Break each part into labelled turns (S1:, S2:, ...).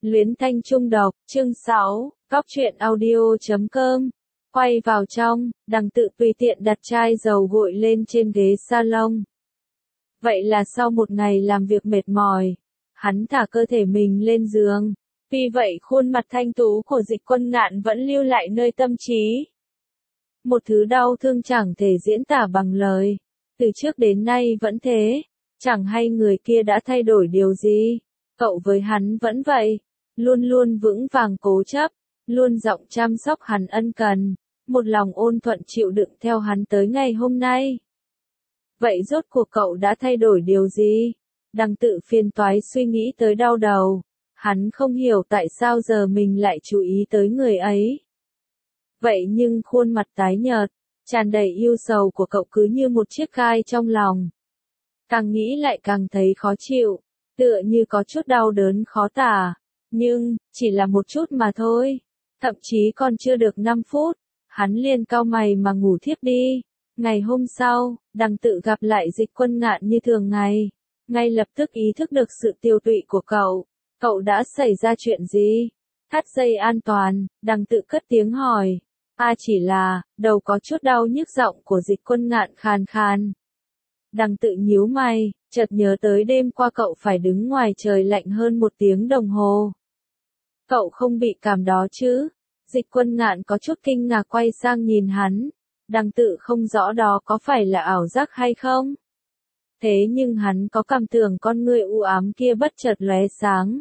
S1: Luyến Thanh Trung đọc, chương 6, Cóc truyện audio.com. Quay vào trong, Đằng Tự tùy tiện đặt chai dầu gội lên trên ghế salon. Vậy là sau một ngày làm việc mệt mỏi, hắn thả cơ thể mình lên giường. Tuy vậy khuôn mặt thanh tú của Dịch Quân Ngạn vẫn lưu lại nơi tâm trí. Một thứ đau thương chẳng thể diễn tả bằng lời. Từ trước đến nay vẫn thế, chẳng hay người kia đã thay đổi điều gì. Cậu với hắn vẫn vậy, luôn luôn vững vàng cố chấp, luôn giọng chăm sóc hắn ân cần, một lòng ôn thuận chịu đựng theo hắn tới ngày hôm nay. Vậy rốt cuộc cậu đã thay đổi điều gì? Đằng Tự phiền toái suy nghĩ tới đau đầu. Hắn không hiểu tại sao giờ mình lại chú ý tới người ấy. Vậy nhưng khuôn mặt tái nhợt, tràn đầy yêu sầu của cậu cứ như một chiếc gai trong lòng. Càng nghĩ lại càng thấy khó chịu, tựa như có chút đau đớn khó tả. Nhưng, chỉ là một chút mà thôi. Thậm chí còn chưa được 5 phút, hắn liền cau mày mà ngủ thiếp đi. Ngày hôm sau, Đằng Tự gặp lại Dịch Quân Ngạn như thường ngày. Ngay lập tức ý thức được sự tiêu tụy của cậu. Cậu đã xảy ra chuyện gì? Thắt dây an toàn, Đằng Tự cất tiếng hỏi. Chỉ là, đầu có chút đau nhức, giọng của Dịch Quân Ngạn khàn khàn. Đằng Tự nhíu mày, chợt nhớ tới đêm qua cậu phải đứng ngoài trời lạnh hơn 1 tiếng đồng hồ. Cậu không bị cảm đó chứ? Dịch Quân Ngạn có chút kinh ngạc quay sang nhìn hắn. Đằng Tự không rõ đó có phải là ảo giác hay không? Thế nhưng hắn có cảm tưởng con người u ám kia bất chợt lóe sáng.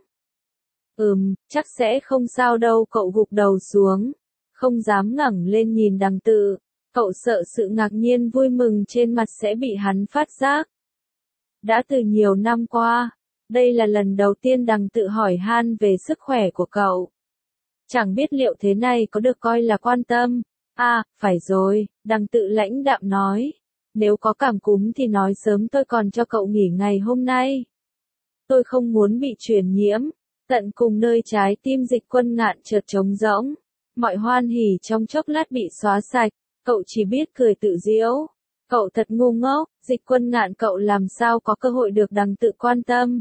S1: Chắc sẽ không sao đâu, cậu gục đầu xuống, không dám ngẩng lên nhìn Đằng Tự. Cậu sợ sự ngạc nhiên vui mừng trên mặt sẽ bị hắn phát giác. Đã từ nhiều năm qua, đây là lần đầu tiên Đằng Tự hỏi han về sức khỏe của cậu. Chẳng biết liệu thế này có được coi là quan tâm. Phải rồi, Đằng Tự lãnh đạm nói. Nếu có cảm cúm thì nói sớm tôi còn cho cậu nghỉ ngày hôm nay. Tôi không muốn bị truyền nhiễm. Tận cùng nơi trái tim Dịch Quân Ngạn chợt trống rỗng. Mọi hoan hỉ trong chốc lát bị xóa sạch. Cậu chỉ biết cười tự giễu. Cậu thật ngu ngốc, Dịch Quân Ngạn, cậu làm sao có cơ hội được Đằng Tự quan tâm.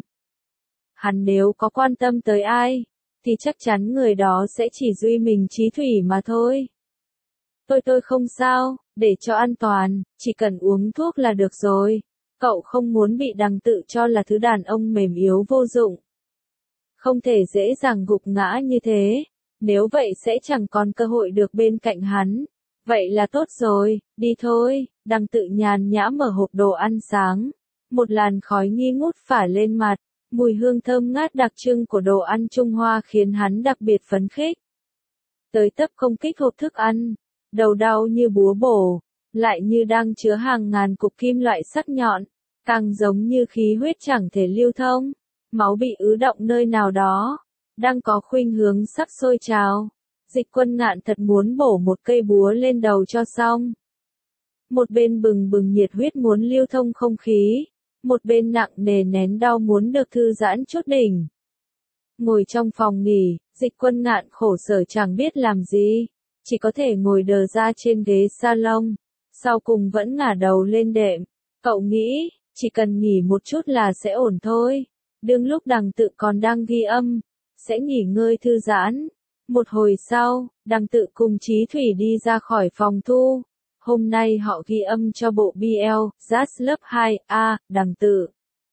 S1: Hắn nếu có quan tâm tới ai, thì chắc chắn người đó sẽ chỉ duy mình Chí Thủy mà thôi. Tôi không sao, để cho an toàn, chỉ cần uống thuốc là được rồi. Cậu không muốn bị Đằng Tự cho là thứ đàn ông mềm yếu vô dụng. Không thể dễ dàng gục ngã như thế, nếu vậy sẽ chẳng còn cơ hội được bên cạnh hắn. Vậy là tốt rồi, đi thôi. Đằng Tự nhàn nhã mở hộp đồ ăn sáng. Một làn khói nghi ngút phả lên mặt, mùi hương thơm ngát đặc trưng của đồ ăn Trung Hoa khiến hắn đặc biệt phấn khích. Tới tấp không kích hộp thức ăn, đầu đau như búa bổ, lại như đang chứa hàng ngàn cục kim loại sắc nhọn, càng giống như khí huyết chẳng thể lưu thông, máu bị ứ động nơi nào đó, đang có khuynh hướng sắp sôi trào. Dịch Quân Ngạn thật muốn bổ một cây búa lên đầu cho xong. Một bên bừng bừng nhiệt huyết muốn lưu thông không khí, một bên nặng nề nén đau muốn được thư giãn chút đỉnh. Ngồi trong phòng nghỉ, Dịch Quân Ngạn khổ sở chẳng biết làm gì, chỉ có thể ngồi đờ ra trên ghế salon, sau cùng vẫn ngả đầu lên đệm. Cậu nghĩ, chỉ cần nghỉ một chút là sẽ ổn thôi. Đương lúc Đằng Tự còn đang ghi âm, sẽ nghỉ ngơi thư giãn. Một hồi sau, Đằng Tự cùng Chí Thủy đi ra khỏi phòng thu. Hôm nay họ ghi âm cho bộ BL, Jazz lớp 2A, Đằng Tự.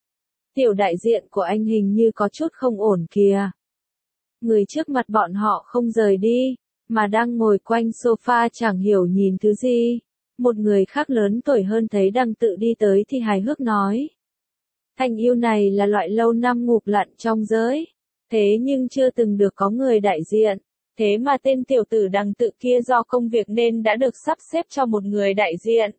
S1: Tiểu đại diện của anh hình như có chút không ổn kìa. Người trước mặt bọn họ không rời đi, mà đang ngồi quanh sofa chẳng hiểu nhìn thứ gì. Một người khác lớn tuổi hơn thấy Đằng Tự đi tới thì hài hước nói. Thanh yêu này là loại lâu năm ngụp lặn trong giới. Thế nhưng chưa từng được có người đại diện. Thế mà tên tiểu tử Đằng Tự kia do công việc nên đã được sắp xếp cho một người đại diện.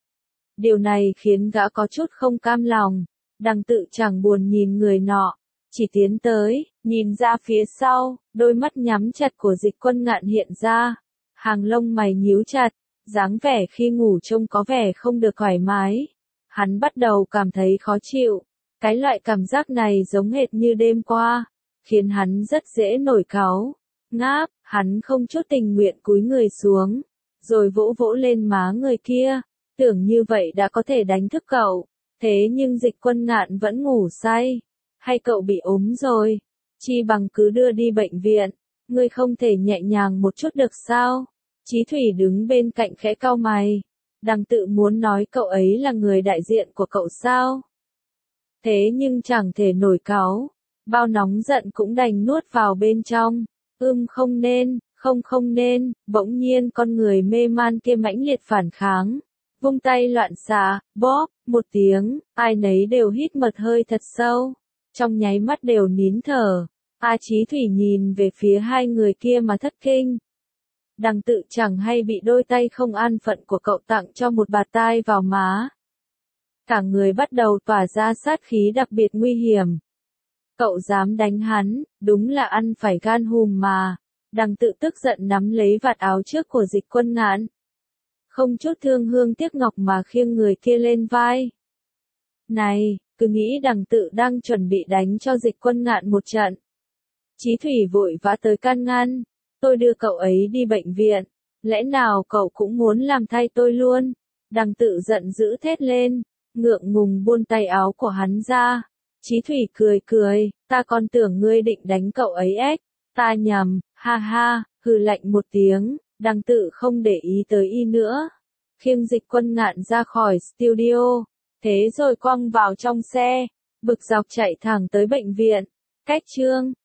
S1: Điều này khiến gã có chút không cam lòng. Đằng Tự chẳng buồn nhìn người nọ, chỉ tiến tới, nhìn ra phía sau, đôi mắt nhắm chặt của Dịch Quân Ngạn hiện ra. Hàng lông mày nhíu chặt, dáng vẻ khi ngủ trông có vẻ không được thoải mái. Hắn bắt đầu cảm thấy khó chịu. Cái loại cảm giác này giống hệt như đêm qua, khiến hắn rất dễ nổi cáu. Ngáp, hắn không chút tình nguyện cúi người xuống, rồi vỗ vỗ lên má người kia, tưởng như vậy đã có thể đánh thức cậu. Thế nhưng Dịch Quân Ngạn vẫn ngủ say. Hay cậu bị ốm rồi? Chi bằng cứ đưa đi bệnh viện, ngươi không thể nhẹ nhàng một chút được sao? Chí Thủy đứng bên cạnh khẽ cau mày. Đằng Tự muốn nói cậu ấy là người đại diện của cậu sao? Thế nhưng chẳng thể nổi cáu, bao nóng giận cũng đành nuốt vào bên trong. Không nên, không nên, bỗng nhiên con người mê man kia mãnh liệt phản kháng. Vung tay loạn xạ, bóp, một tiếng, ai nấy đều hít một hơi thật sâu. Trong nháy mắt đều nín thở. Chí Thủy nhìn về phía hai người kia mà thất kinh. Đằng Tự chẳng hay bị đôi tay không an phận của cậu tặng cho một bạt tai vào má. Cả người bắt đầu tỏa ra sát khí đặc biệt nguy hiểm. Cậu dám đánh hắn, đúng là ăn phải gan hùm mà. Đằng Tự tức giận nắm lấy vạt áo trước của Dịch Quân Ngạn. Không chút thương hương tiếc ngọc mà khiêng người kia lên vai. Này, cứ nghĩ Đằng Tự đang chuẩn bị đánh cho Dịch Quân Ngạn một trận. Chí Thủy vội vã tới can ngăn. Tôi đưa cậu ấy đi bệnh viện. Lẽ nào cậu cũng muốn làm thay tôi luôn? Đằng Tự giận dữ thét lên, ngượng ngùng buông tay áo của hắn ra. Chí Thủy cười cười, ta còn tưởng ngươi định đánh cậu ấy ếch. Ta nhầm, ha ha, hừ lạnh một tiếng, Đằng Tự không để ý tới y nữa. Khiêng Dịch Quân Ngạn ra khỏi studio, thế rồi quăng vào trong xe, bực dọc chạy thẳng tới bệnh viện. Cách chương